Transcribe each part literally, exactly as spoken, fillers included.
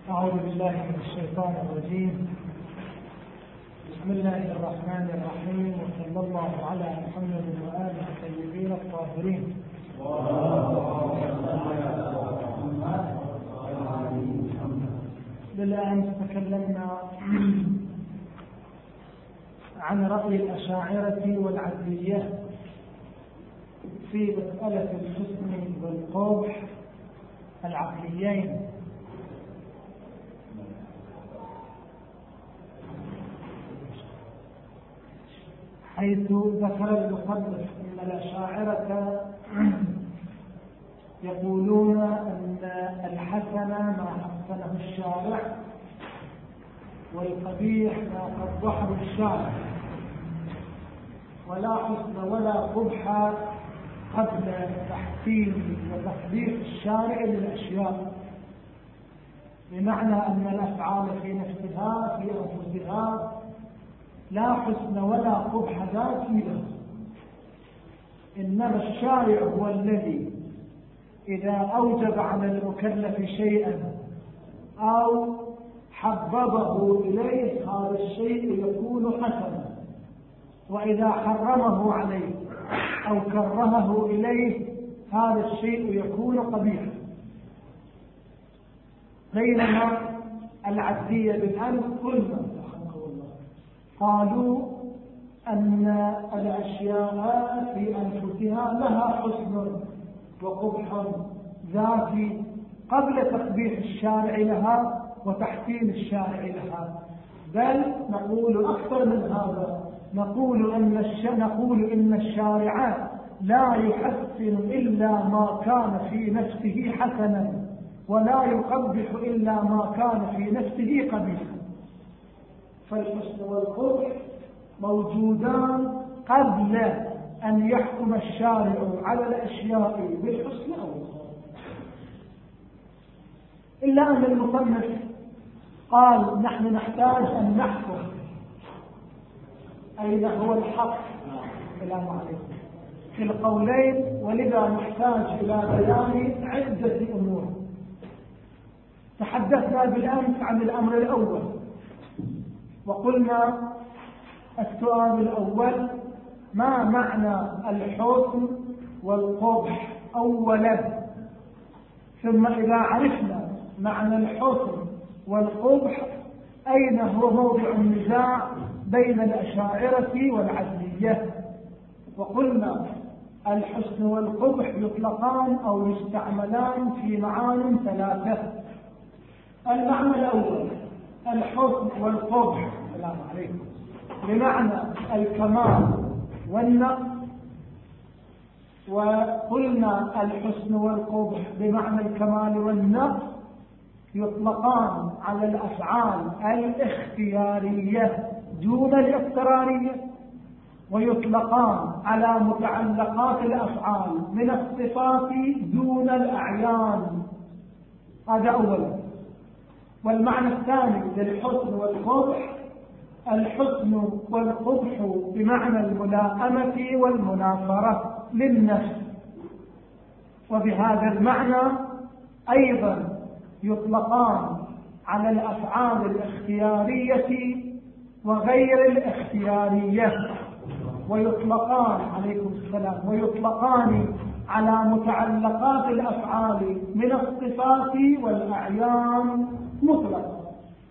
أعوذ بالله من الشيطان الرجيم. بسم الله الرحمن الرحيم، وصلى الله على محمد وآله الطيبين الطاهرين. بالآن تكلمنا عن رأي الأشاعرة والعدلية في مسألة الحسن والقبح العقليين، حيث ذكر المصنف أن الأشاعرة يقولون أن الحسن ما حسنه الشارع والقبيح ما قبحه الشارع، ولا حسن ولا قبح قبل تحسين وتقبيح الشارع للأشياء، بمعنى أن الأفعال في نفسها في أنفسها لا حسن ولا قبح ذاتي له، إنما الشارع هو الذي إذا أوجب على المكلف شيئا أو حببه إليه هذا الشيء يكون حسنا، وإذا حرمه عليه أو كرهه إليه هذا الشيء يكون قبيحا. بينما العدلية بالأمس قلنا قالوا أن الأشياء في أنفسها لها حسن وقبح ذاتي قبل تقبيح الشارع لها وتحسين الشارع لها، بل نقول أكثر من هذا، نقول أن الش... نقول إن الشارع لا يحسن إلا ما كان في نفسه حسنا، ولا يقبح إلا ما كان في نفسه قبيحا. فالحسن والقبح موجودان قبل أن يحكم الشارع على الأشياء بالحسن أو القبح، إلا أن المصنف قال نحن نحتاج أن نحكم أين هو الحق السلام عليكم في القولين، ولذا نحتاج إلى بيان عدة أمور. تحدثنا بالأمس عن الأمر الأول، وقلنا السؤال الأول ما معنى الحسن والقبح أولا، ثم إذا عرفنا معنى الحسن والقبح أين هو موضع النزاع بين الأشاعرة والعدلية. وقلنا الحسن والقبح يطلقان أو يستعملان في معان ثلاثة. المعنى الأول الحسن والقبح السلام عليكم بمعنى الكمال والنقص، وقلنا الحسن والقبح بمعنى الكمال والنقص يطلقان على الأفعال الاختيارية دون الاضطرارية، ويطلقان على متعلقات الأفعال من الصفات دون الأعيان. هذا أولا. والمعنى الثاني للحسن والقبح الحسن والقبح بمعنى الملائمة والمنافرة للنفس، وبهذا المعنى أيضا يطلقان على الأفعال الاختيارية وغير الاختيارية، ويطلقان عليكم السلام ويطلقان على متعلقات الأفعال من الصفات والأعيان مطلقا.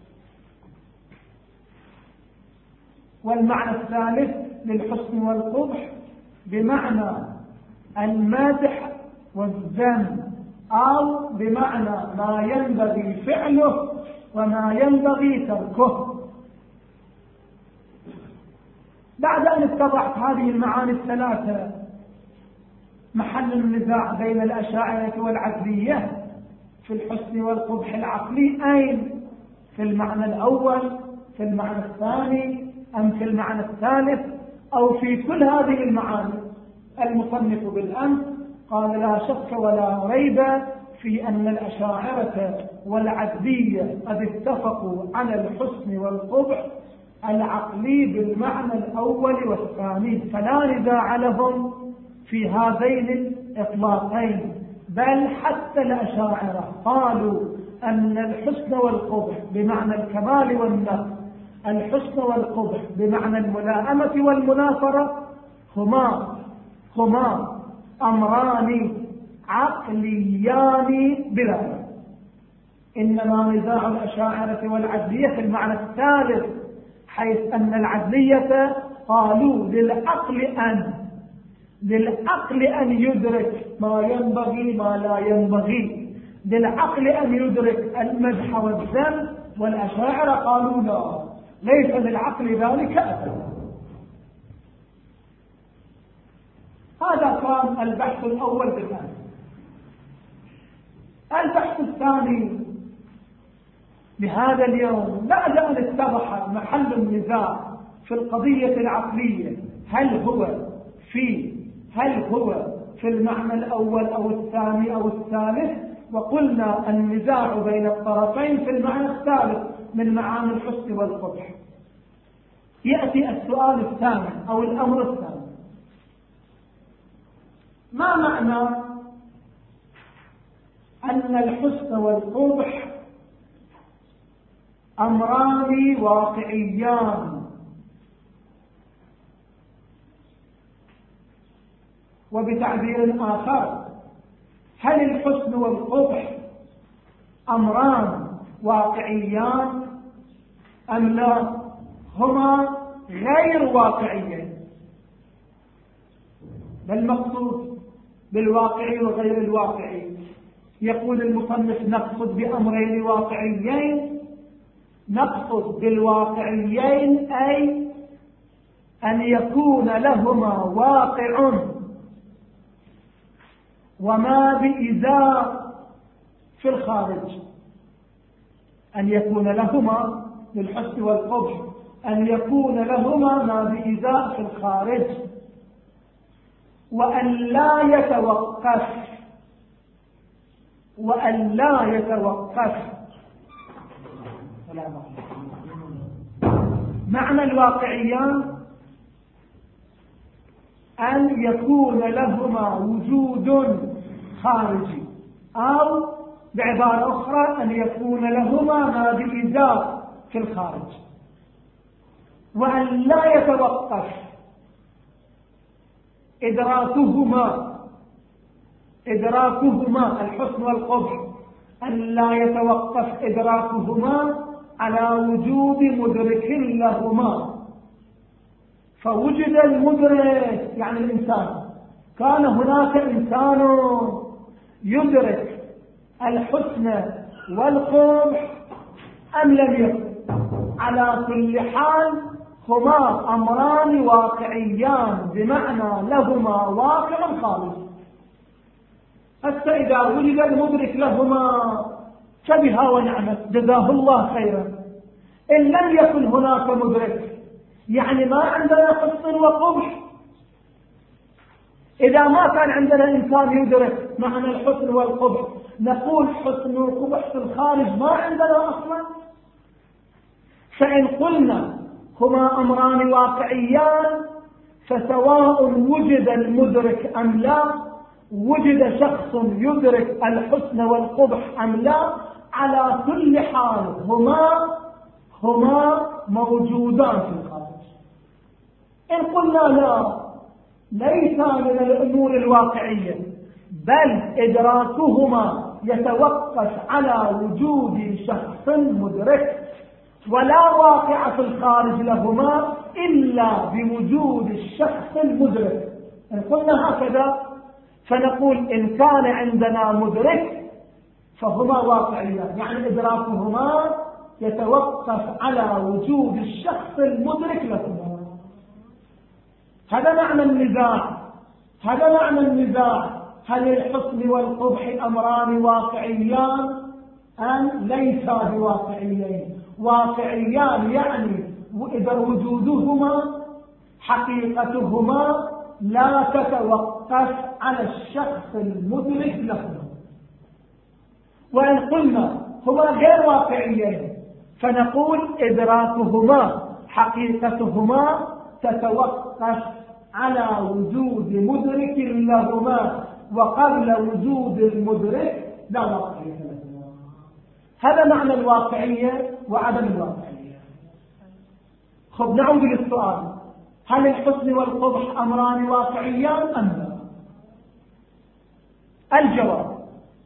والمعنى الثالث للحسن والقبح بمعنى المادح والذم، أو بمعنى ما ينبغي فعله وما ينبغي تركه. بعد أن اتضحت هذه المعاني الثلاثة محل النزاع بين الأشاعرة والعدلية في الحسن والقبح العقلي أين؟ في المعنى الأول، في المعنى الثاني، أم في المعنى الثالث، أو في كل هذه المعاني؟ المصنف بالأمس قال لا شك ولا ريب في أن الأشاعرة والعدلية قد اتفقوا على الحسن والقبح العقلي بالمعنى الأول والثاني، فلا نزاع لهم في هذين الإطلاقين. بل حتى الأشاعرة قالوا أن الحسن والقبح بمعنى الكمال والنقص، الحسن والقبح بمعنى الملائمة والمناصرة هما هما أمران عقليان بلا ريب. إنما نزاع الأشاعرة والعدلية في المعنى الثالث، حيث أن العدلية قالوا للعقل أن للعقل أن يدرك ما ينبغي ما لا ينبغي، للعقل أن يدرك المدح والذم، والأشاعرة قالوا لا، ليس للعقل ذلك أبدا. هذا كان البحث الأول بالآن. البحث الثاني لهذا اليوم بعد أن اتضح محل النزاع في القضية العقلية، هل هو في هل هو في المعنى الأول أو الثاني أو الثالث، وقلنا النزاع بين الطرفين في المعنى الثالث من معاني الحسن والقبح. يأتي السؤال الثاني أو الأمر الثاني، ما معنى أن الحسن والقبح أمران واقعيان؟ وبتعبير آخر، هل الحسن والقبح أمران واقعيان أم لا هما غير واقعيين؟ ما المقصود بالواقعي وغير الواقعي؟ يقول المصنف نقصد بأمرين واقعيين، نقصد بالواقعيين أي أن يكون لهما واقع وما بإزاء في الخارج، أن يكون لهما للحسن والقبح أن يكون لهما ما بإزاء في الخارج، وأن لا يتوقف وأن لا يتوقف معنى الواقعيان أن يكون لهما وجود خارجي، أو بعبارة أخرى أن يكون لهما ما بإزاء في الخارج، وأن لا يتوقف إدراكهما إدراكهما الحسن والقبح، أن لا يتوقف إدراكهما على وجود مدرك لهما. فوجد المدرك يعني الإنسان، كان هناك إنسان يدرك الحسن والقبح أم لم يكن، على كل حال هما أمران واقعيان بمعنى لهما واقع خالص. حتى إذا وجد المدرك لهما فبها ونعمت، جزاه الله خيرا. إن لم يكن هناك مدرك يعني ما عندنا حسن وقبح. إذا ما كان عندنا إنسان يدرك معنى الحسن والقبح نقول حسن وقبح في الخارج ما عندنا أصلا. فإن قلنا هما أمران واقعيان فسواء وجد المدرك أم لا، وجد شخص يدرك الحسن والقبح أم لا، على كل حال هما هما موجودان في الخارج. إن قلنا لا، ليس من الأمور الواقعية، بل إدراكهما يتوقف على وجود شخص مدرك، ولا واقع في الخارج لهما إلا بوجود الشخص المدرك. إن قلنا هكذا فنقول إن كان عندنا مدرك فهما واقعيان، يعني إدراكهما يتوقف على وجود الشخص المدرك لهما. هذا معنى النزاع هذا معنى النزاع هل الحسن والقبح أمران واقعيان أم ليسا بواقعيين؟ واقعيان يعني إذا وجودهما حقيقتهما لا تتوقف على الشخص المدرك لهما. وإن قلنا هما غير واقعيين فنقول إدراكهما حقيقتهما تتوقف على وجود مدرك لهما، وقبل وجود المدرك لا واقعية لهما. هذا معنى الواقعية وعدم الواقعية. خب نعود للسؤال، هل الحسن والقبح أمران واقعيان أم لا؟ الجواب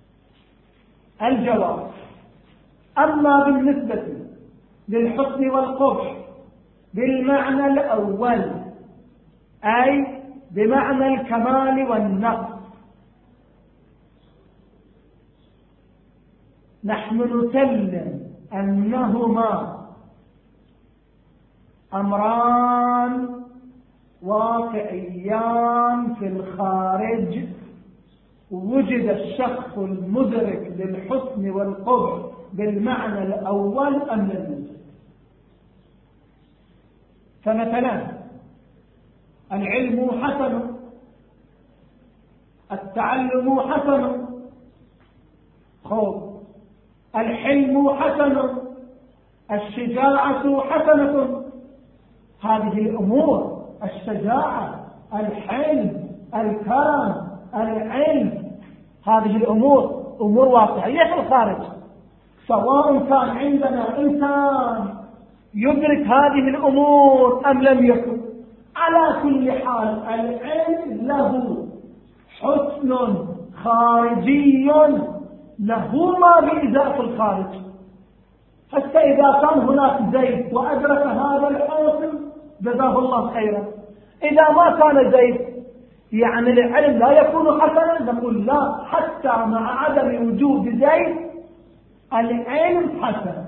الجواب أما بالنسبة للحسن والقبح بالمعنى الأول، أي بمعنى الكمال والنقص، نحن نسلم أنهما أمران واقعيان في الخارج، وجد الشخص المدرك للحسن والقبح بالمعنى الأول أم لم يوجد. فمثلا العلم حسن، التعلم حسن، خوف الحلم حسن، الشجاعة حسنة. هذه الأمور، الشجاعة، الحلم، الكرم، العلم، هذه الأمور أمور واقعية في الخارج، سواء كان عندنا إنسان يدرك هذه الأمور أم لم يكن. على كل حال العلم له حسن خارجي له ما بإزاء في الخارج. حتى إذا كان هناك زيد وأدرك هذا الحسن جزاه الله خيرا، إذا ما كان زيد يعني العلم لا يكون حسنا، نقول لا، حتى مع عدم وجود زيد العلم حسن.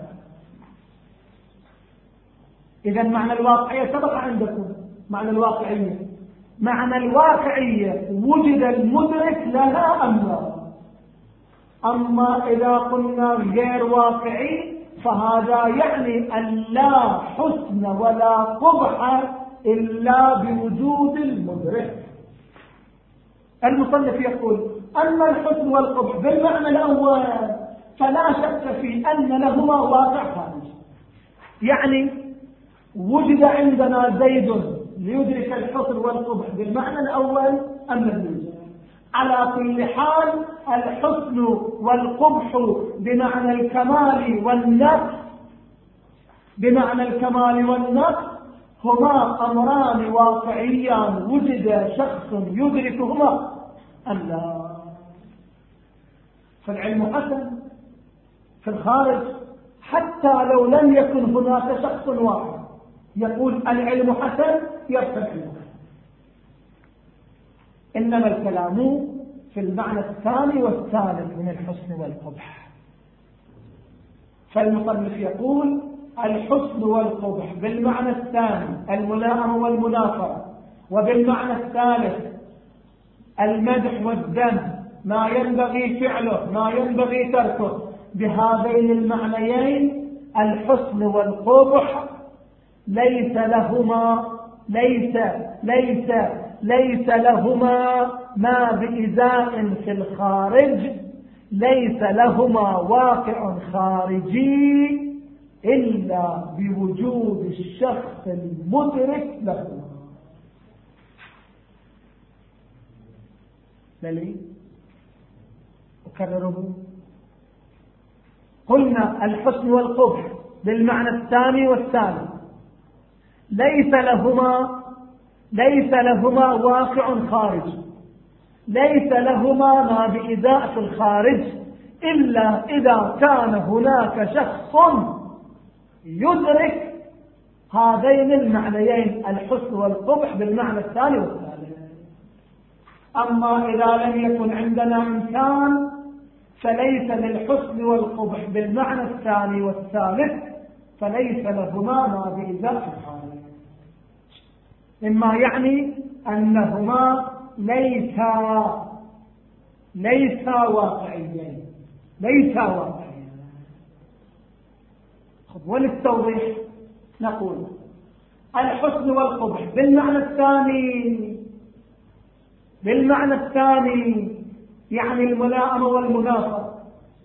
إذا معنى الواقعية سبق عندكم، معنى الواقعية معنى الواقعية وجد المدرك لها أم لا؟ أما إذا قلنا غير واقعي فهذا يعني أن لا حسن ولا قبح إلا بوجود المدرك. المصنف يقول أما الحسن والقبح بالمعنى الأول فلا شك في أن لهما واقع خارجي، يعني وجد عندنا زيد ليدرك الحسن والقبح بالمعنى الأول أم لم يوجد. على كل حال الحسن والقبح بمعنى الكمال والنقص بمعنى الكمال والنقص هما أمران واقعيان وجد شخص يدركهما أم لا. فالعلم حسن في الخارج حتى لو لم يكن هناك شخص واحد يقول العلم حسن يرفع العلم. إنما الكلام في المعنى الثاني والثالث من الحسن والقبح. فالمصنف يقول الحسن والقبح بالمعنى الثاني الملائمة والمنافرة، وبالمعنى الثالث المدح والذم، ما ينبغي فعله ما ينبغي تركه. بهذين المعنيين الحسن والقبح ليس لهما ليس ليس ليس لهما ما بإزاء في الخارج، ليس لهما واقع خارجي إلا بوجود الشخص المدرك لهما. دليل أكرره. قلنا الحسن والقبح بالمعنى الثاني والثالث ليس لهما ليس لهما واقع خارج، ليس لهما ما بإزاء في الخارج إلا إذا كان هناك شخص يدرك هذين المعنيين الحسن والقبح بالمعنى الثاني والثالث. أما إذا لم يكن عندنا إنسان فليس للحسن والقبح بالمعنى الثاني والثالث، فليس لهما ما بإزاء في الخارج. إما يعني أنهما ليسا ليسا واقعيين ليسا واقعيين. وللتوضيح نقول الحسن والقبح بالمعنى الثاني بالمعنى الثاني يعني الملائمة والمنافرة.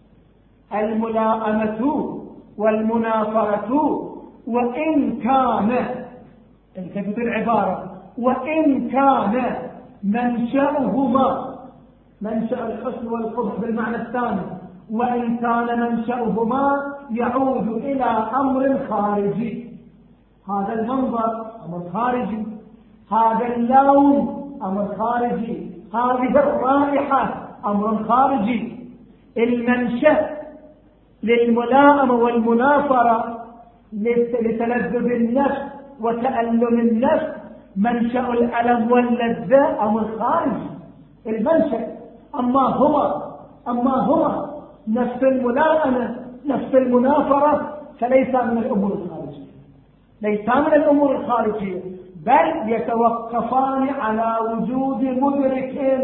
الملائمة والمنافرة وإن كان انتبهوا العبارة وإن كان منشأهما منشأ الحسن والقبح بالمعنى الثاني وإن كان منشأهما يعود إلى أمر خارجي. هذا المنظر أمر خارجي، هذا اللون أمر خارجي، هذه الرائحة أمر خارجي. المنشأ للملائمة والمنافرة لتلذذ النفس وتألم النفس، منشأ الألم واللذة أمر خارجي المنشأ. أما هو أما هو نفس الملائمة نفس المنافرة فليس من الأمور الخارجية، ليس من الأمور الخارجية، بل يتوقفان على وجود مدرك.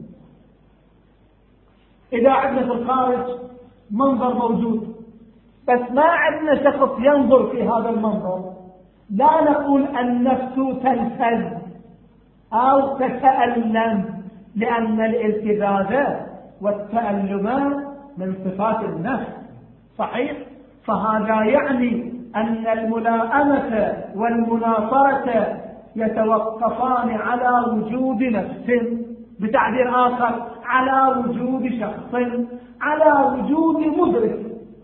إذا عندنا في الخارج منظر موجود بس ما عندنا شخص ينظر في هذا المنظر، لا نقول النفس تلفز أو تتألم، لأن الالتذاذ والتألم من صفات النفس، صحيح؟ فهذا يعني أن الملائمة والمنافرة يتوقفان على وجود نفس، بتعبير آخر على وجود شخص، على وجود مدرك.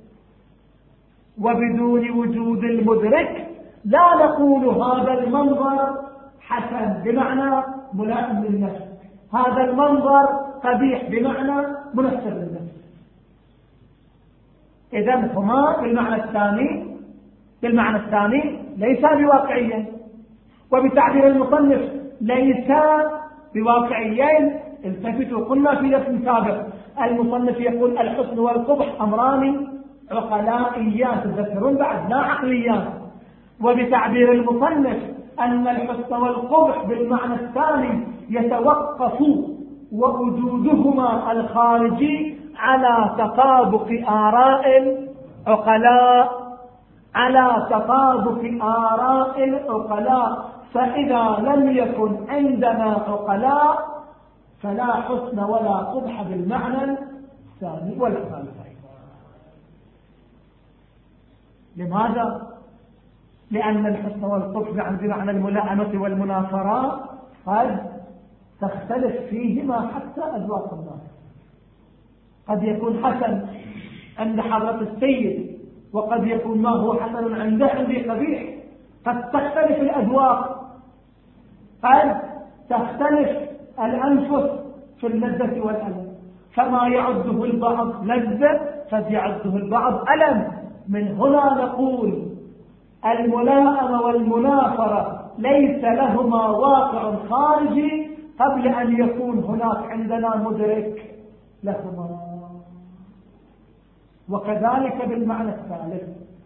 وبدون وجود المدرك لا نقول هذا المنظر حسن بمعنى ملائم للنفس، هذا المنظر قبيح بمعنى منفر للنفس. إذن هما بالمعنى الثاني بالمعنى الثاني ليس بواقعيين، وبتعبير المصنف ليس بواقعيين. التفتوا، قلنا في درس سابق المصنف يقول الحسن والقبح أمران عقلائيات، تذكرون بعد لا عقليات. وبتعبير المصنف أن الحسن والقبح بالمعنى الثاني يتوقف ووجودهما الخارجي على تطابق آراء العقلاء، على تطابق آراء العقلاء. فإذا لم يكن عندنا عقلاء فلا حسن ولا قبح بالمعنى الثاني والثالث. لماذا؟ لأن الحسن والقبح عن بمعنى الملائمة والمنافرة قد تختلف فيهما حتى أذواق الناس. قد يكون حسن عند حضرة السيد، وقد يكون ما هو حسن عنده عندي قبيح. قد تختلف الأذواق، قد تختلف الأنفس في اللذة والألم، فما يعده البعض لذة قد يعده البعض ألم. من هنا نقول الملائمة والمنافرة ليس لهما واقع خارجي قبل أن يكون هناك عندنا مدرك لهما. وكذلك بالمعنى الثالث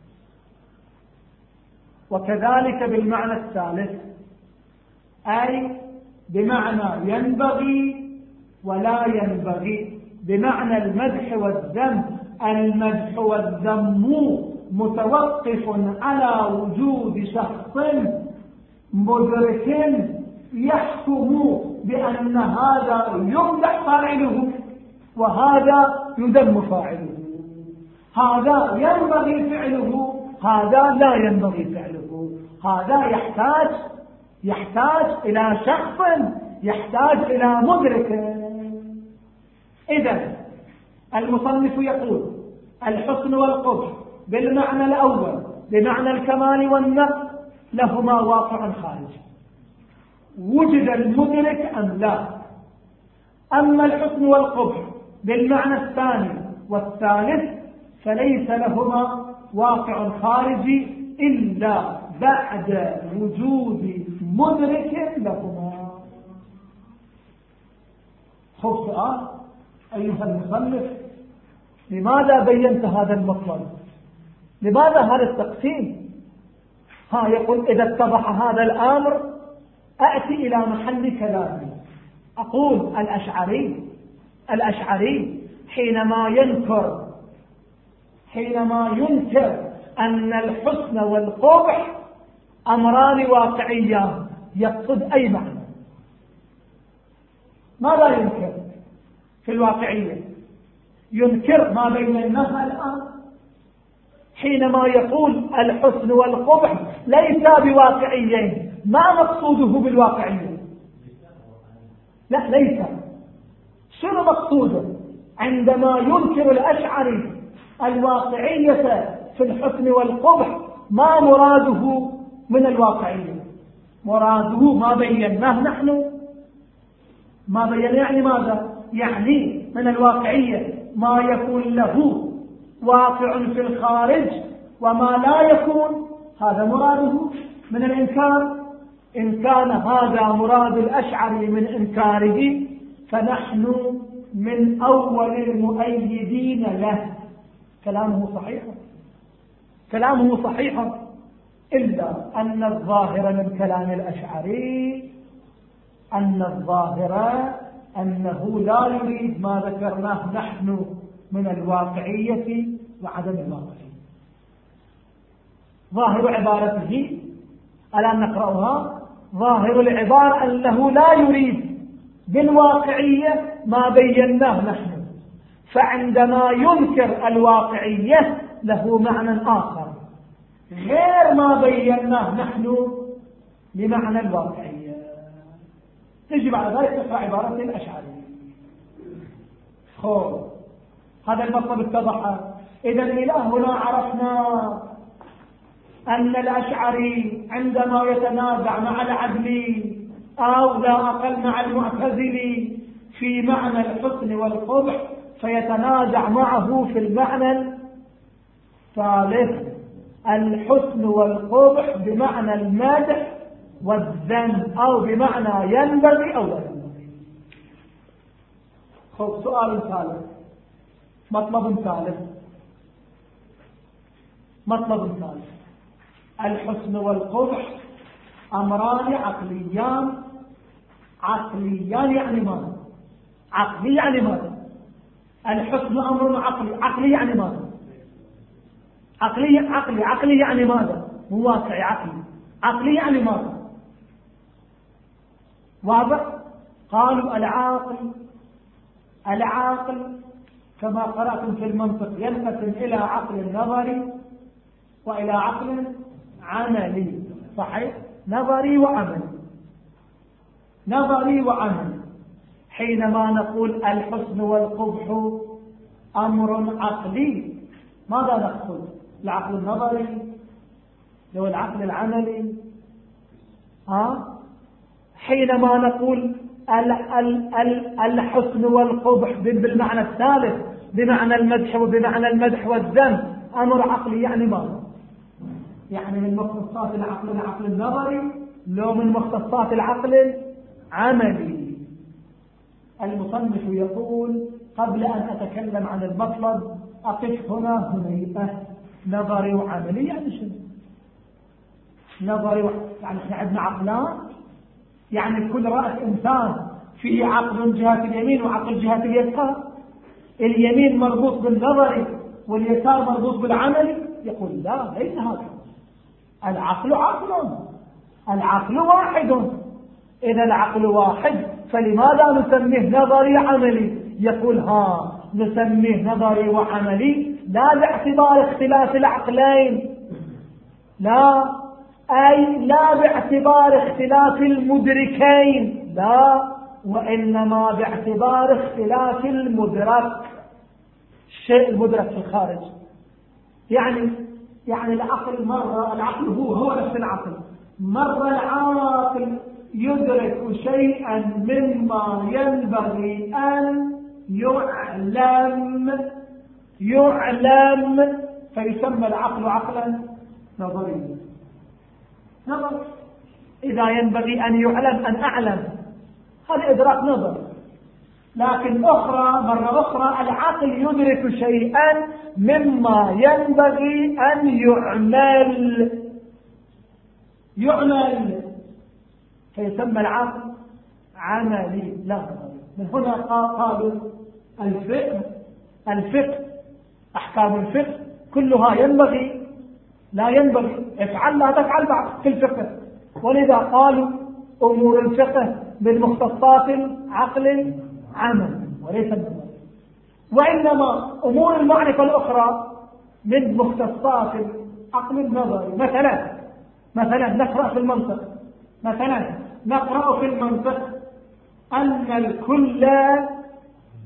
وكذلك بالمعنى الثالث أي بمعنى ينبغي ولا ينبغي، بمعنى المدح والذم. المدح والذم متوقف على وجود شخص مدرك يحكم بأن هذا يمدح فاعله وهذا يذم فاعله، هذا ينبغي فعله هذا لا ينبغي فعله. هذا يحتاج يحتاج إلى شخص، يحتاج إلى مدرك. إذن المصنف يقول الحسن والقبح بالمعنى الأول بمعنى الكمال والنقص لهما واقع خارجي، وجد المدرك أم لا. أما الحسن والقبح بالمعنى الثاني والثالث فليس لهما واقع خارجي إلا بعد وجود مدرك لهما. خب سؤال أيها المصنف، لماذا بينت هذا المطلب؟ لماذا هذا التقسيم؟ ها يقول إذا اتضح هذا الأمر أأتي إلى محل كلامي. أقول الأشعري الأشعري حينما ينكر حينما ينكر أن الحسن والقبح أمران واقعيان يقصد أي معنى؟ ماذا ينكر في الواقعية؟ ينكر ما بيننا الآن. حينما يقول الحسن والقبح ليس بواقعيين، ما مقصوده بالواقعية؟ لا ليس. شنو مقصوده؟ عندما ينكر الأشعري الواقعية في الحسن والقبح ما مراده من الواقعية؟ مراده ما بيناه نحن، ما بيناه يعني ماذا؟ يعني من الواقعية ما يكون له واقع في الخارج وما لا يكون، هذا مراده من الإنكار. إن كان هذا مراد الأشعري من إنكاره فنحن من أول المؤيدين له. كلامه صحيح، كلامه صحيح، إلا أن الظاهر من كلام الأشعري أن الظاهر أنه لا يريد ما ذكرناه نحن من الواقعية وعدم الواقعية. ظاهر عبارته الآن نقرأها. ظاهر العبارة أنه لا يريد بالواقعية ما بيناه نحن، فعندما ينكر الواقعية له معنى آخر غير ما بيناه نحن بمعنى الواقعية. تجي بعد ذلك تقرأ عبارة الأشعري. خب هذا المطلب اتضح. إذا إلى هنا عرفنا أن الأشعري عندما يتنازع مع العدلي أو لا أقل مع المعتزلي في معنى الحسن والقبح فيتنازع معه في المعنى الثالث، الحسن والقبح بمعنى المدح والذم أو بمعنى ينبغي أو لا ينبغي. خب سؤال ثالث، مطلب ثالث، مطلب ثالث. الحسن والقبح أمران عقليان. عقليان يعني ماذا؟ عقلي يعني ماذا؟ الحسن أمر عقلي. عقلي يعني ماذا؟ عقلي عقلي عقلي يعني ماذا؟ مو واقعي، عقلي. عقلي يعني ماذا؟ واضح؟ قالوا العاقل العاقل كما قرأتم في المنطق ينقسم إلى عقل نظري وإلى عقل عملي. صحيح؟ نظري وعملي، نظري وعملي. حينما نقول الحسن والقبح أمر عقلي ماذا نقصد؟ العقل النظري لو العقل العملي؟ ها؟ حينما نقول ال ال ال الحسن والقبح بالمعنى الثالث بمعنى المدح وبمعنى المدح والذم أمر عقلي يعني ماذا؟ يعني من مختصات العقل العقل النظري لو من مختصات العقل العملي. المصنف يقول قبل أن أتكلم عن المطلب أقف هنا هنيئة. نظري وعملي يعني شنو؟ نظري و... يعني احنا عندنا عقلان، يعني كل رأس إنسان فيه عقل جهة اليمين وعقل جهة اليسار، اليمين مربوط بالنظري واليسار مربوط بالعملي. يقول لا، ليس هكذا. العقل عقل، العقل واحد. إذا العقل واحد فلماذا نسميه نظري عملي؟ يقول ها نسميه نظري وعملي لا باعتبار اختلاف العقلين، لا، أي لا باعتبار اختلاف المدركين، لا، وإنما باعتبار اختلاف المدرك، الشيء المدرك في الخارج. يعني يعني العقل مرة العقل هو هو نفس العقل، مرة العاقل يدرك شيئا مما ينبغي أن يعلم يعلم فيسمى العقل عقلا نظريا. نظر إذا ينبغي أن يعلم أن أعلم، هذا إدراك نظر. لكن أخرى مرة أخرى العقل يدرك شيئا مما ينبغي أن يعمل يعمل فيسمى العقل عملي لا نظري. من هنا قالوا الفقه الفقه أحكام الفقه كلها ينبغي لا ينبغي، افعل لا تفعل بعد في الفقه. ولذا قالوا أمور الفقه من مختصات العقل عمل وليس النظر، وإنما أمور المعرفة الأخرى من مختصات العقل النظري. مثلا مثلا نقرأ في المنطق مثلا نقرأ في المنطق أن الكل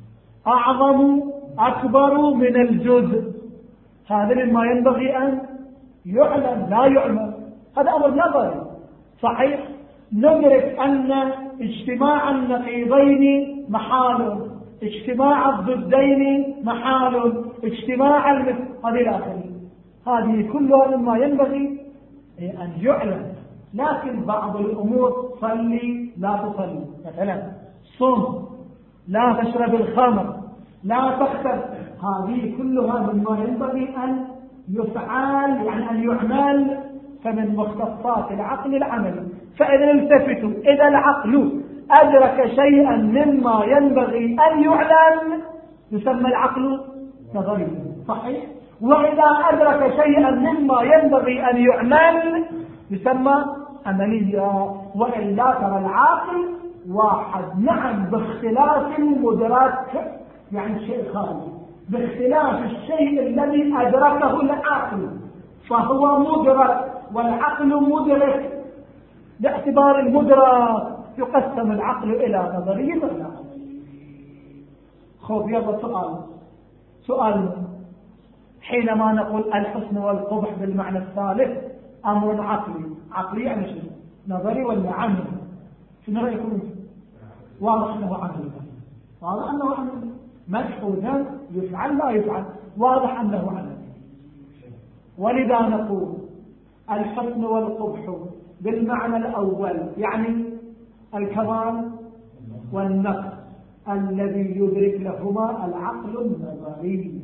أعظم أكبر من الجزء، هذا مما ينبغي أن يعلم لا يعلم، هذا أمر نظري صحيح. ندرك أن اجتماع النقيضين محال، اجتماع الضدين محال، اجتماع المثل، هذه الآخرين، هذه كلها مما ينبغي أن يعلم. لكن بعض الأمور صلي لا تصلي، مثلا صم، لا تشرب الخمر، لا تختل، هذه كلها مما ينبغي أن يفعل، يعني أن يعمل، فمن مختصات العقل العملي. فإذا التفتوا، إذا العقل أدرك شيئا مما ينبغي أن يعلم يسمى العقل نظري صحيح، وإذا أدرك شيئا مما ينبغي أن يعمل يسمى عملية. وإلا ترى العاقل واحد، نعم باختلاف المدرك، يعني الشيء خارجي، باختلاف الشيء الذي أدركه العقل، فهو مدرك والعقل مدرك. باعتبار المدرك يقسم العقل إلى نظري وإلى عملي. خوف يلا سؤال سؤال حينما نقول الحسن والقبح بالمعنى الثالث أمر عقلي، عقلي يعني شنو؟ نظري ولا عملي؟ شنو رأيكم؟ واضح أنه عملي، واضح أنه عملي، مدح وذم يفعل لا يفعل، واضح أنه عملي. ولذا نقول الحسن والقبح بالمعنى الأول يعني الكمال والنقص الذي يدرك لهما العقل النظري،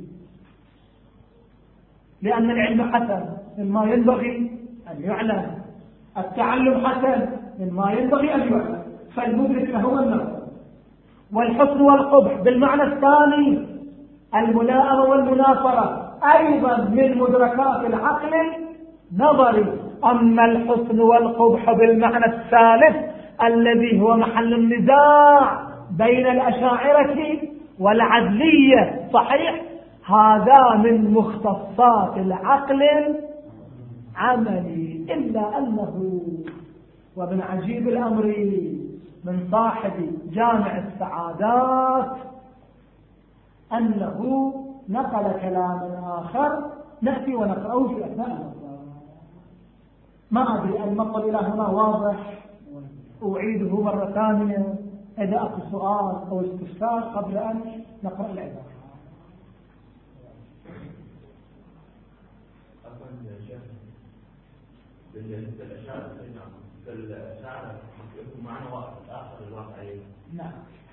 لأن العلم حسن مما ينبغي أن يعلم، التعلم حسن مما ينبغي أن يعلم، فالمدرك لهما النظر. والحسن والقبح بالمعنى الثاني الملائمة والمناصرة أيضا من مدركات العقل النظري. أما الحسن والقبح بالمعنى الثالث الذي هو محل النزاع بين الأشاعرة والعدلية صحيح، هذا من مختصات العقل العملي. إلا أنه ومن عجيب الأمر من صاحب جامع السعادات أنه نقل كلاما آخر نأتي ونقرأه في أثناء المقرأ. ما أدري المقر إلى هنا واضح، أعيده مرة ثانية إذا أكو سؤال أو استفسار قبل أن نقرأ العبارة. بالنسبة للأشاعرة الأشاعرة يكون معنى آخر الواقعي. نعم،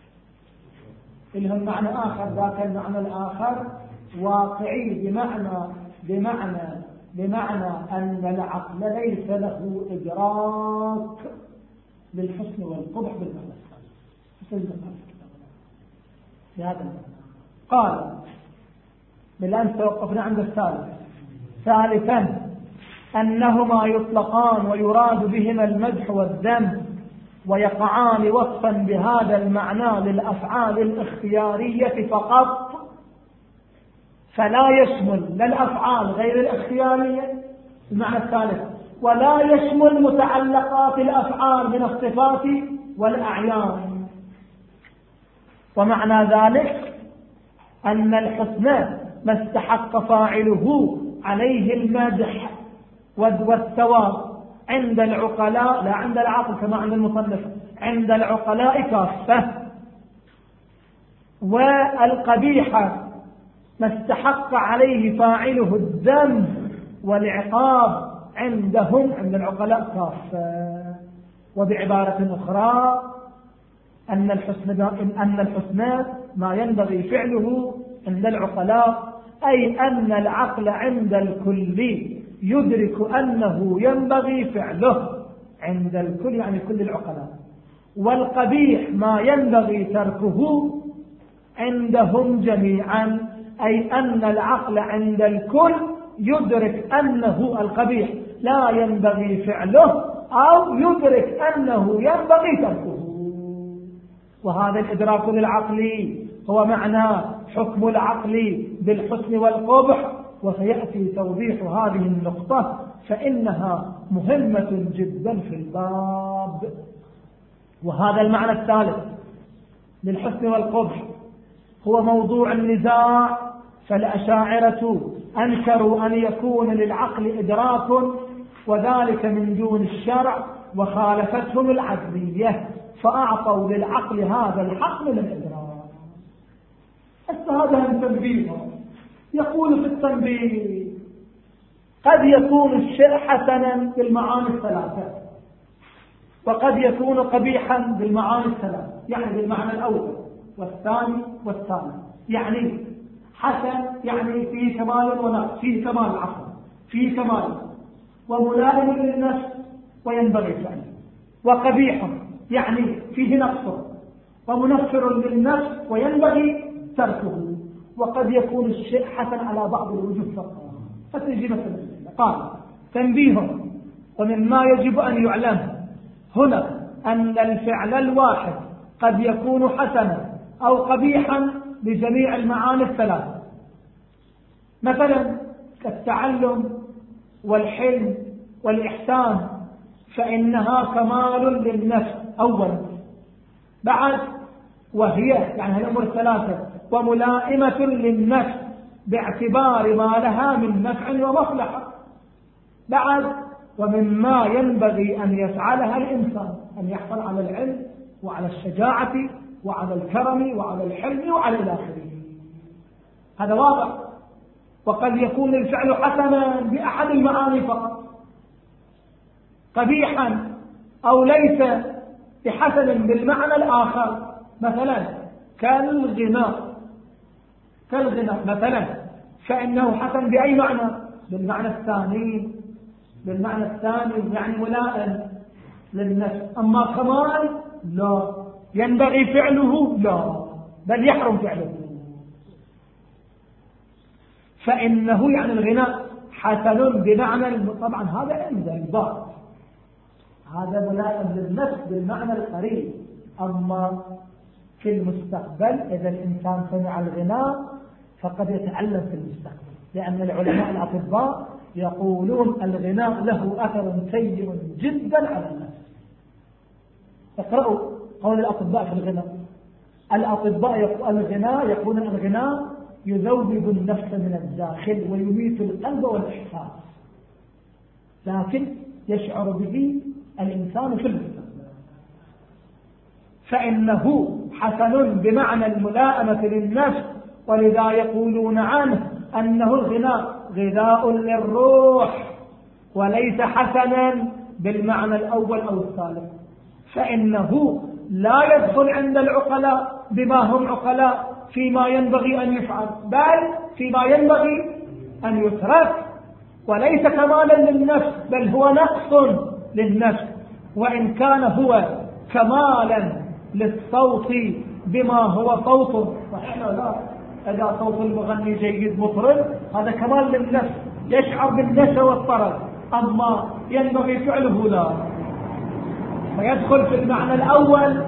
لهم معنى آخر، ذاك المعنى الآخر واقعي بمعنى بمعنى بمعنى أن العقل ليس له إدراك للحسن والقبح بالمعنى الثالث في هذا المعنى. قال بالأمس توقفنا عند الثالث. ثالثا أنهما يطلقان ويراد بهما المدح والذم، ويقعان وصفا بهذا المعنى للأفعال الاختيارية فقط، فلا يشمل لا الأفعال غير الاختيارية المعنى الثالث، ولا يشمل متعلقات الأفعال من الصفات والأعيان. ومعنى ذلك أن الحسن ما استحق فاعله عليه المدح والثواب عند العقلاء، لا عند العقل كما عند المصنف، عند العقلاء كافة. والقبيح ما استحق عليه فاعله الذم والعقاب عندهم عند العقلاء كافة. وبعبارة أخرى أن الحسن أن الحسن ما ينبغي فعله عند العقلاء، أي أن العقل عند الكل يدرك أنه ينبغي فعله عند الكل، يعني كل العقلاء. والقبيح ما ينبغي تركه عندهم جميعا، أي أن العقل عند الكل يدرك أنه القبيح لا ينبغي فعله، أو يدرك أنه ينبغي تركه. وهذا الإدراك للعقل هو معنى حكم العقل بالحسن والقبح، وسيأتي توضيح هذه النقطة فإنها مهمة جدا في الباب. وهذا المعنى الثالث للحسن والقبح هو موضوع النزاع، فالأشاعرة أنكروا أن يكون للعقل إدراك وذلك من دون الشرع، وخالفتهم العقلية فأعطوا للعقل هذا الحق من الإدراك. هذا من تنبيه. يقول في التنبيه: قد يكون الشيء حسنا بالمعاني الثلاثة، وقد يكون قبيحا بالمعاني الثلاثة، يعني بالمعنى الأول والثاني والثالث. يعني حسن يعني فيه كمال ونقص، فيه كمال العقل، فيه كمال وملائم للنفس وينبغي فعله. وقبيح يعني فيه نقص ومنفر للنفس وينبغي تركه. وقد يكون الشيء حسن على بعض الوجوه فقط. فتجي مثلا قال: تنبيه: ومما يجب أن يعلم هنا أن الفعل الواحد قد يكون حسنا أو قبيحا بجميع المعاني الثلاثة، مثلا كالتعلم والحلم والإحسان، فإنها كمال للنفس أولا، بعد وهي يعني الأمور الثلاثة وملائمة للنفس باعتبار ما لها من نفع ومصلحة، بعد ومما ينبغي أن يفعلها الإنسان أن يحصل على العلم وعلى الشجاعة وعلى الكرم وعلى الحلم وعلى الآخرين. هذا واضح. وقد يكون الفعل حسنا بأحد المعاني فقط، قبيحا أو ليس بحسن بالمعنى الآخر، مثلا كالغناء كالغناء مثلا، فإنه حسن بأي معنى؟ بالمعنى الثاني بالمعنى الثاني يعني ملائم للنفس. أما كمال لا ينبغي فعله، لا بل يحرم فعله. فإنه يعني الغناء حسن بمعنى، طبعا هذا عند البعض، هذا ملائم للنفس بالمعنى القريب. أما في المستقبل إذا الإنسان سمع الغناء فقد يتعلم في المستقبل، لأن العلماء الأطباء يقولون الغناء له أثر سيء جدا على النفس. اقرأوا قول الأطباء في الغناء. الأطباء يقول الغناء يقولون الغناء يذوب النفس من الداخل ويميت القلب والإحساس، لكن يشعر به الإنسان في المستقبل. فإنه حسن بمعنى الملائمة للنفس، ولذا يقولون عنه أنه الغناء غذاء للروح وليس حسنا بالمعنى الأول أو الثالث. فإنه لا يدخل عند العقلاء بما هم عقلاء فيما ينبغي أن يفعل، بل فيما ينبغي أن يترك، وليس كمالا للنفس بل هو نقص للنفس. وإن كان هو كمالا للصوت بما هو صوت صحيح لا، إذا صوت المغني جيد مطرب هذا كمال للنفس يشعر بالنشوة والطرب، أما ينبغي فعله لا. فيدخل في المعنى الأول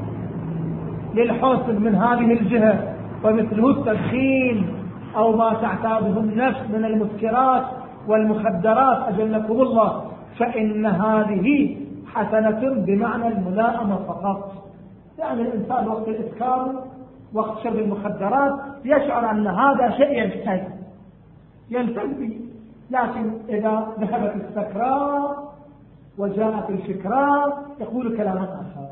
للحسن من هذه الجهة، ومثله التدخين أو ما تعتاده النفس من المسكرات والمخدرات أجلكم الله، فإن هذه حسنة بمعنى الملائمة فقط. يعني الإنسان وقت الإسكار وقت شرب المخدرات يشعر أن هذا شيء يلتز يلتز به، لكن إذا ذهبت السكرات وجاءت الفكرات يقول كلاما آخر.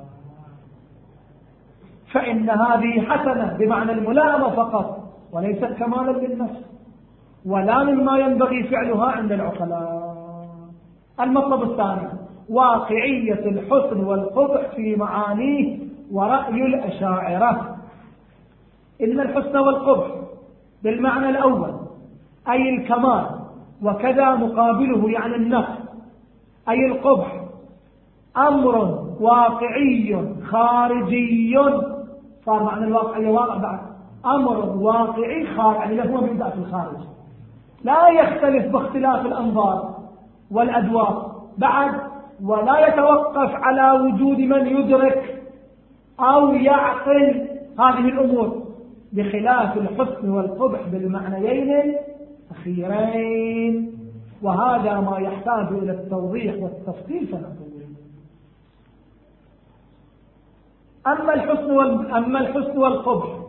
فإن هذه حسنة بمعنى الملائمة فقط وليست كمالا للنفس ولا مما ينبغي فعلها عند العقلاء. المطلب الثاني واقعية الحسن والقبح في معانيه ورأي الأشاعرة. إن الحسن والقبح بالمعنى الأول أي الكمال، وكذا مقابله يعني النقص أي القبح، أمر واقعي خارجي. صار معنى الواقعي واقع بعد، أمر واقعي خارج يعني له من ذات الخارج، لا يختلف باختلاف الأنظار والأدوار بعد، ولا يتوقف على وجود من يدرك أو يعقل هذه الأمور، بخلاف الحسن والقبح بالمعنيين الأخيرين. وهذا ما يحتاج إلى التوضيح والتفصيل فنقول. أما الحسن وال... أما الحسن والقبح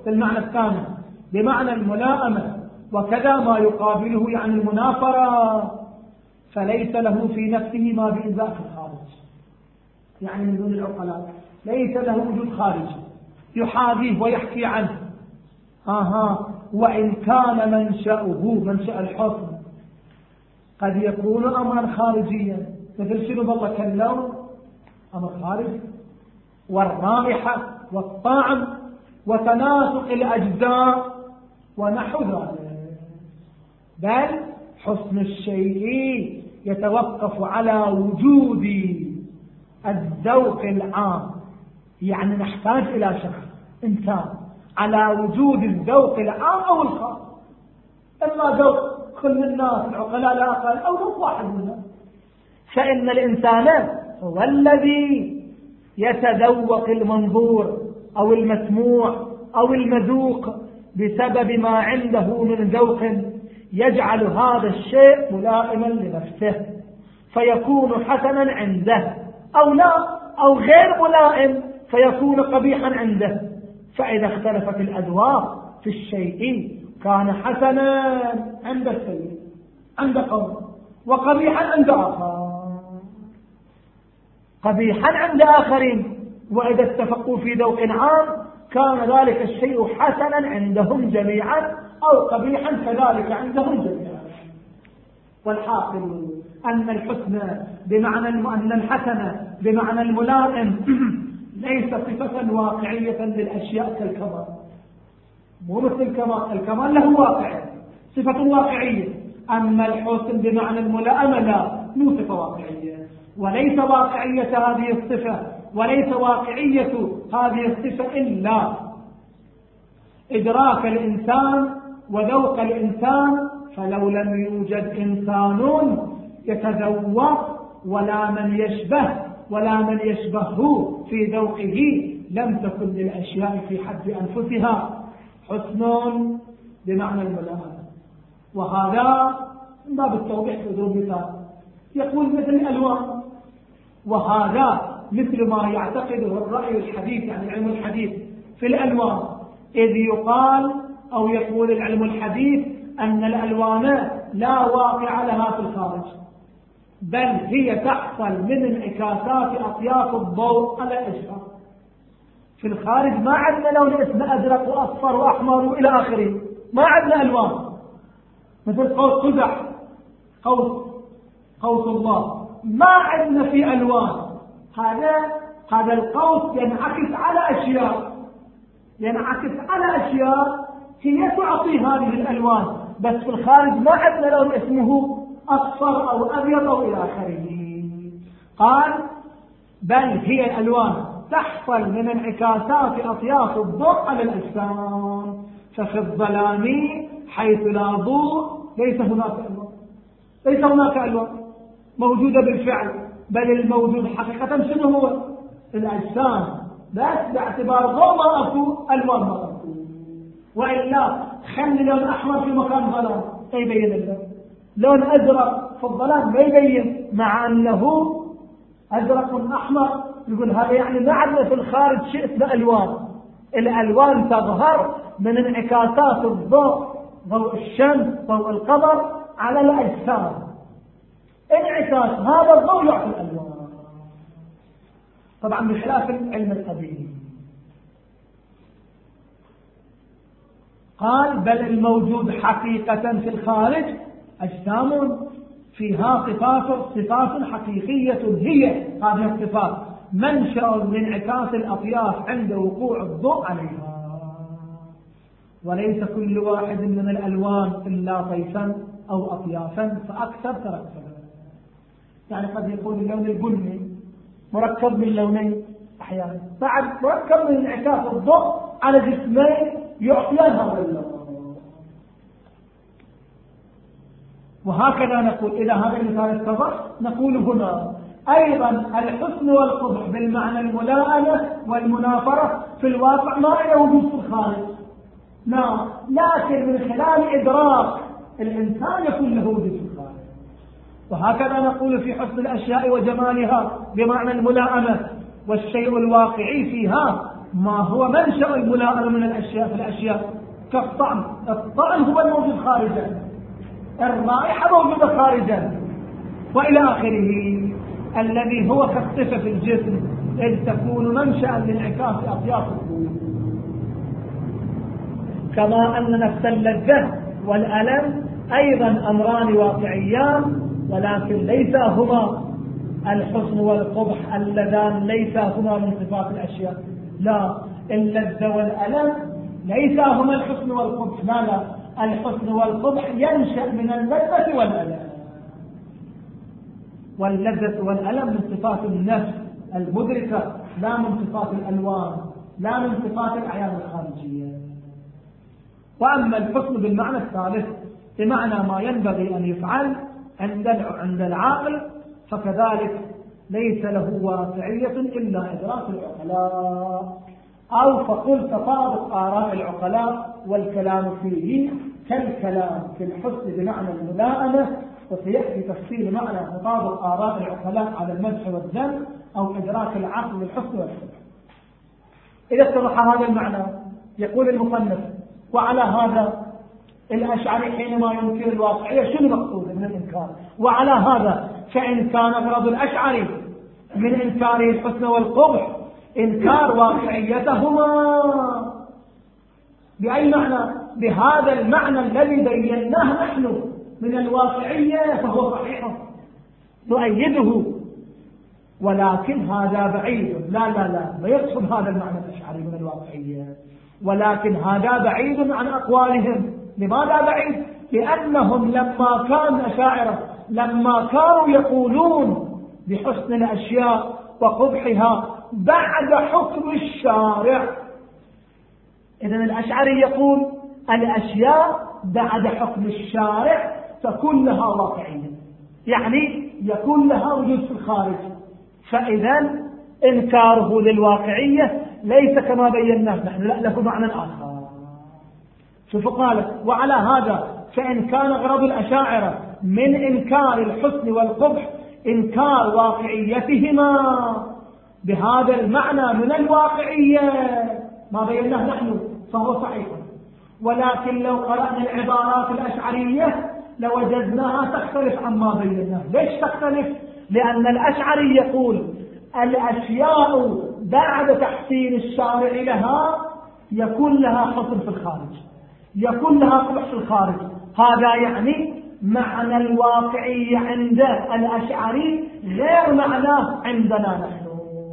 بالمعنى الثاني بمعنى الملائمة، وكذا ما يقابله يعني المنافرة، فليس له في نفسه ما بإنزاء في الخارج، يعني من دون العقلاء ليس له وجود خارجي يحاذيه ويحكي عنه. آها وإن كان منشأه منشأ الحكم قد يكون أمرا خارجيا، مثل شنو بالله كاللون أمر خارجي، والرائحة والطعم وتناسق الأجزاء ونحو ذلك. بل حسن الشيء يتوقف على وجود الذوق العام، يعني نحتاج إلى شخص إنسان على وجود الذوق العام أو الخاص، إما ذوق كل الناس العقلاء لا أقل أو ذوق واحد منهم. فإن الإنسان هو الذي يتذوق المنظور أو المسموع أو المذوق بسبب ما عنده من ذوق يجعل هذا الشيء ملائما لنفسه فيكون حسنا عنده، أو لا أو غير ملائم فيكون قبيحا عنده. فإذا اختلفت الأذواق في الشيء كان حسنا عند السيد عند قوم وقبيحا عند آخر، قبيحا عند آخرين. وإذا اتفقوا في ذوق عام كان ذلك الشيء حسنا عندهم جميعا أو قبيحا كذلك عندهم جميعا. والحاصل أن الحسن بمعنى أن الحسن بمعنى الملائم ليس صفة واقعية للأشياء كالكمال، مو مثل الكمال، الكمال له واقع صفة واقعية، أما الحسن بمعنى الملائمة لا، مو صفة واقعية، وليس واقعية هذه الصفة وليس واقعية هذه الصفة إلا إدراك الإنسان وذوق الإنسان. فلو لم يوجد إنسان يتذوق ولا من يشبه ولا من يشبهه في ذوقه لم تكن للأشياء في حد أنفسها حسن بمعنى الملائمة. وهذا من باب التوضيح في ضرب مثال يقول مثل الألوان، وهذا مثل ما يعتقده الرأي الحديث يعني علم الحديث في الألوان، إذ يقال أو يقول العلم الحديث أن الألوان لا واقع لها في الخارج، بل هي تحصل من انعكاسات أطياف الضوء على الأشياء. في الخارج ما عندنا لون اسمه أزرق وأصفر وأحمر وإلى آخره، ما عندنا ألوان مثل قوس قزح قوس قوس الله، ما عندنا في ألوان. هذا هذا القوس ينعكس على أشياء ينعكس على أشياء هي تعطي هذه الألوان، بس في الخارج ما عندنا لون اسمه أصفر أو أبيض أو إلى آخره. قال بل هي الألوان تحصل من انعكاسات أطياف الضوء على الأجسام، ففي الظلام حيث لا ضوء ليس هناك ألوان ليس هناك ألوان موجودة بالفعل، بل الموجود حقيقة شنو هو؟ الأجسام، بس باعتبار ضوء ما أكو ألوان ما أكو. وإلا خلي لون أحمر في مكان ظلام ما يبين اللون، لون أزرق في الظلام ما يبين، مع أنه أزرق أحمر. يقول هذا يعني ما عندنا في الخارج شيء اسمه ألوان، الألوان تظهر من انعكاسات الضوء، ضوء الشمس ضوء القمر على الأجسام، انعكاس هذا الضوء يعطي الألوان. طبعا بخلاف العلم القديم. قال بل الموجود حقيقة في الخارج أجسام فيها صفات صفات حقيقية، هي هذه الصفات منشأ لانعكاس الأطياف عند وقوع الضوء عليها، وليس كل واحد من الألوان إلا طيفا أو أطيافا فأكثر تركبا. يعني قد يكون اللون البني مركب من لونين أحيانا، بعد مركب من انعكاس الضوء على جسمين يعطيان هذا اللون. وهكذا نقول إذا هذا المثال اتضح نقول هنا أيضا الحسن والقبح بالمعنى الملائمة والمنافرة في الواقع ما له وجود في الخارج، نعم، لكن من خلال إدراك الإنسان يكون له وجود في الخارج. وهكذا نقول في حسن الأشياء وجمالها بمعنى الملائمة، والشيء الواقعي فيها ما هو منشأ الملائمة من الأشياء في الأشياء كالطعم. الطعم هو الموجود خارجا، الرائحة موجودة خارجا، وإلى آخره. الذي هو كالصفة في الجسم إذ تكون منشأ لانعكاس أطياف القلوب. كما أن نفس اللذة والألم أيضا أمران واقعيان، ولكن ليس هما الحسن والقبح اللذان ليس هما من صفات الأشياء. لا، اللذة والألم ليس هما الحسن والقبح. لا لا، الحسن والقبح ينشأ من اللذة والألم، واللذة والألم من صفات النفس المدركة، لا من صفات الألوان، لا من صفات الأعيان الخارجية. وأما الحسن بالمعنى الثالث بمعنى ما ينبغي أن يفعل عند عند العاقل، فكذلك ليس له واقعية إلا إدراك العقلاء، أو فقل تطابق آراء العقلاء والكلام فيه كالكلام في الحسن بمعنى الملائمة. وسيأتي تفصيل معنى تطابق آراء العقلاء على المدح والذم، أو إدراك العقل بالحسن والقبح. إذا اتضح هذا المعنى يقول المصنف: وعلى هذا الأشعري حينما ينكر الواقعية شنو مقصوده من الإنكار؟ وعلى هذا فإن كان غرض الأشعري من إنكاره الحسن والقبح إنكار واقعيتهما. بأي معنى؟ بهذا المعنى الذي بيناه نحن من الواقعية، فهو صحيح نؤيده، ولكن هذا بعيد. لا لا لا، ما يقصد هذا المعنى الأشعري من الواقعية، ولكن هذا بعيد عن أقوالهم. لماذا بعيد؟ لأنهم لما كان أشاعرة لما كانوا يقولون بحسن الأشياء وقبحها بعد حكم الشارع. إذن الأشعري يقول الأشياء بعد حكم الشارع تكون لها واقعية، يعني يكون لها وجود في الخارج. فإذا إنكاره للواقعية ليس كما بيناه نحن، لا، له معنى آخر. شوفوا قال: وعلى هذا فإن كان غرض الأشاعرة من إنكار الحسن والقبح إنكار واقعيتهما بهذا المعنى من الواقعية ما بيناه نحن، فهو صحيح. ولكن لو قرأنا العبارات الأشعرية لوجدناها تختلف عما بيناه. ليش تختلف؟ لأن الأشعري يقول الأشياء بعد تحسين الشارع لها يكون لها حسن في الخارج، يكون لها قبح في الخارج. هذا يعني معنى الواقعي عند الأشعري غير معناه عندنا نحن.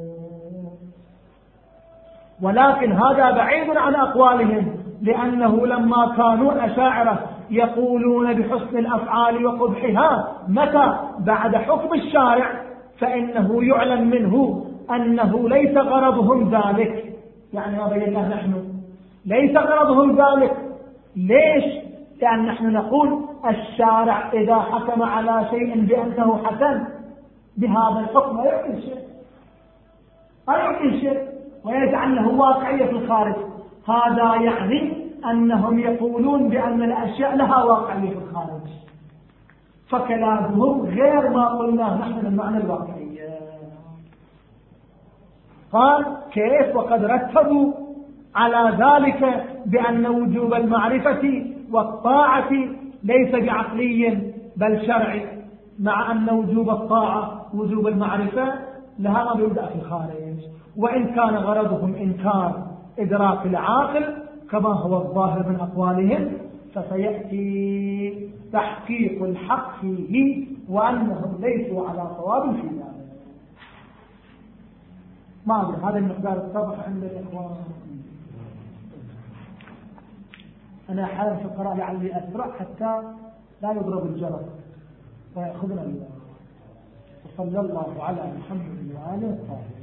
ولكن هذا بعيد عن أقوالهم، لأنه لما كانوا الأشاعرة يقولون بحسن الأفعال وقبحها متى؟ بعد حكم الشارع، فإنه يعلم منه أنه ليس غرضهم ذلك. يعني ما بيناه نحن ليس غرضهم ذلك. ليش؟ لأن نحن نقول الشارع إذا حكم على شيء بأنه حسن بهذا الحكم لا يعطي شيء، لا يعطي شيء، ويجعل له واقعية في الخارج. هذا يعني أنهم يقولون بأن الأشياء لها واقعية في الخارج، فكلامهم غير ما قلناه نحن بالمعنى الواقعية. قال: كيف؟ وقد رتبوا على ذلك بأن وجوب المعرفة والطاعة ليس بعقلي بل شرعي، مع أن وجوب الطاعة وجوب المعرفة لها ما يبدأ في الخارج. وإن كان غرضهم إنكار إدراك العاقل كما هو الظاهر من أقوالهم، فسيأتي تحقيق الحق فيه وأنهم ليسوا على صواب في ذلك. ما أدري هذا المقدار اتضح عند الإخوان. أنا حالا في القراءة لعلي أسرع حتى لا يضرب الجرس ويأخذنا الله. وصلى الله على محمد وآله الطاهرين.